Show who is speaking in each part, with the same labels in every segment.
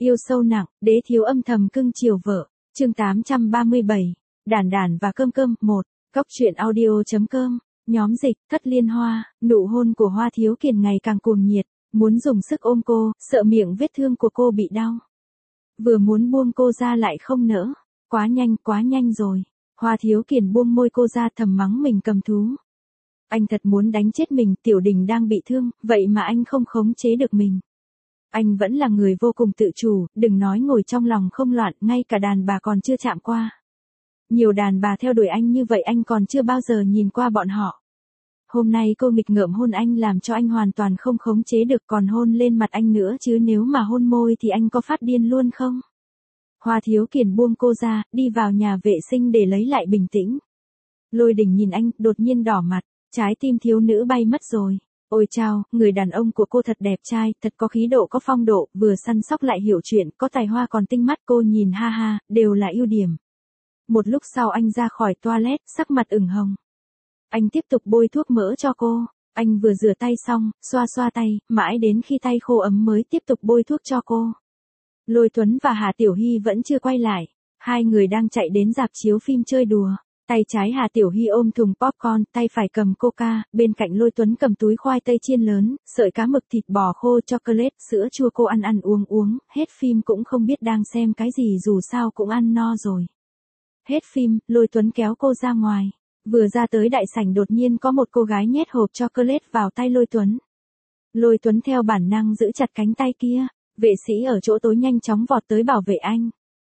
Speaker 1: Yêu sâu nặng, đế thiếu âm thầm cưng chiều vợ. Chương 837. Đàn đàn và cơm cơm 1. Góc truyện audio.com. Nhóm dịch, Thất Liên Hoa. Nụ hôn của Hoa Thiếu Kiền ngày càng cuồng nhiệt, muốn dùng sức ôm cô, sợ miệng vết thương của cô bị đau. Vừa muốn buông cô ra lại không nỡ. Quá nhanh rồi. Hoa Thiếu Kiền buông môi cô ra, thầm mắng mình cầm thú. Anh thật muốn đánh chết mình, Tiểu Đình đang bị thương, vậy mà anh không khống chế được mình. Anh vẫn là người vô cùng tự chủ, đừng nói ngồi trong lòng không loạn, ngay cả đàn bà còn chưa chạm qua. Nhiều đàn bà theo đuổi anh như vậy anh còn chưa bao giờ nhìn qua bọn họ. Hôm nay cô nghịch ngợm hôn anh làm cho anh hoàn toàn không khống chế được, còn hôn lên mặt anh nữa chứ, nếu mà hôn môi thì anh có phát điên luôn không? Hoa Thiếu Kiền buông cô ra, đi vào nhà vệ sinh để lấy lại bình tĩnh. Lôi Đình nhìn anh, đột nhiên đỏ mặt, trái tim thiếu nữ bay mất rồi. Ôi chao, người đàn ông của cô thật đẹp trai, thật có khí độ có phong độ, vừa săn sóc lại hiểu chuyện, có tài hoa còn tinh mắt, cô nhìn ha ha, đều là ưu điểm. Một lúc sau anh ra khỏi toilet, sắc mặt ửng hồng. Anh tiếp tục bôi thuốc mỡ cho cô, anh vừa rửa tay xong, xoa xoa tay, mãi đến khi tay khô ấm mới tiếp tục bôi thuốc cho cô. Lôi Tuấn và Hà Tiểu Hy vẫn chưa quay lại, hai người đang chạy đến rạp chiếu phim chơi đùa. Tay trái Hà Tiểu Hy ôm thùng popcorn, tay phải cầm coca, bên cạnh Lôi Tuấn cầm túi khoai tây chiên lớn, sợi cá mực, thịt bò khô, chocolate, sữa chua, cô ăn uống, hết phim cũng không biết đang xem cái gì, dù sao cũng ăn no rồi. Hết phim, Lôi Tuấn kéo cô ra ngoài, vừa ra tới đại sảnh đột nhiên có một cô gái nhét hộp chocolate vào tay Lôi Tuấn. Lôi Tuấn theo bản năng giữ chặt cánh tay kia, vệ sĩ ở chỗ tối nhanh chóng vọt tới bảo vệ anh.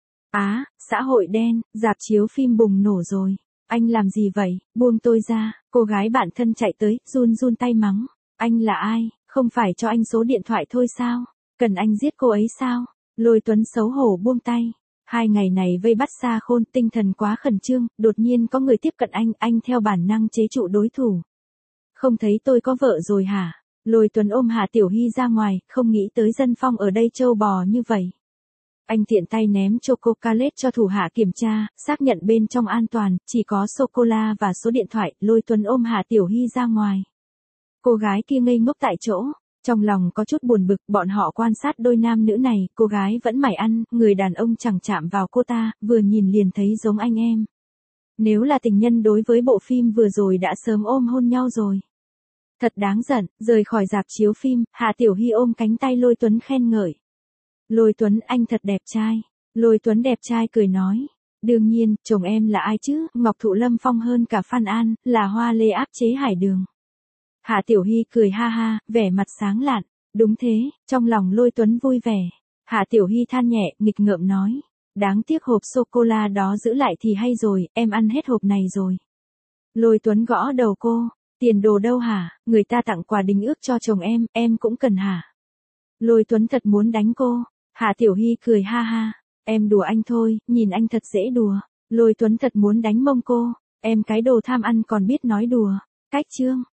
Speaker 1: Á, xã hội đen, rạp chiếu phim bùng nổ rồi. Anh làm gì vậy, buông tôi ra, cô gái bạn thân chạy tới, run tay mắng. Anh là ai, không phải cho anh số điện thoại thôi sao, cần anh giết cô ấy sao? Lôi Tuấn xấu hổ buông tay. 2 ngày này vây bắt Sa Khôn, tinh thần quá khẩn trương, đột nhiên có người tiếp cận anh theo bản năng chế trụ đối thủ. Không thấy tôi có vợ rồi hả? Lôi Tuấn ôm Hà Tiểu Hy ra ngoài, không nghĩ tới dân phong ở đây trâu bò như vậy. Anh tiện tay ném chocolate cho thủ hạ kiểm tra, xác nhận bên trong an toàn, chỉ có sô-cô-la và số điện thoại. Lôi Tuấn ôm Hà Tiểu Hy ra ngoài. Cô gái kia ngây ngốc tại chỗ, trong lòng có chút buồn bực, bọn họ quan sát đôi nam nữ này, cô gái vẫn mải ăn, người đàn ông chẳng chạm vào cô ta, vừa nhìn liền thấy giống anh em. Nếu là tình nhân đối với bộ phim vừa rồi đã sớm ôm hôn nhau rồi. Thật đáng giận, rời khỏi rạp chiếu phim, Hà Tiểu Hy ôm cánh tay Lôi Tuấn khen ngợi. Lôi Tuấn, anh thật đẹp trai. Lôi Tuấn đẹp trai cười nói. Đương nhiên, chồng em là ai chứ, Ngọc Thụ Lâm Phong hơn cả Phan An, là Hoa Lê áp chế Hải Đường. Hà Tiểu Hy cười ha ha, vẻ mặt sáng lạn. Đúng thế, trong lòng Lôi Tuấn vui vẻ. Hà Tiểu Hy than nhẹ, nghịch ngợm nói. Đáng tiếc hộp sô-cô-la đó giữ lại thì hay rồi, em ăn hết hộp này rồi. Lôi Tuấn gõ đầu cô. Tiền đồ đâu hả, người ta tặng quà đính ước cho chồng em cũng cần hả? Lôi Tuấn thật muốn đánh cô. Hà Tiểu Hy cười ha ha, em đùa anh thôi, nhìn anh thật dễ đùa. Lôi Tuấn thật muốn đánh mông cô, em cái đồ tham ăn còn biết nói đùa. Cách chương.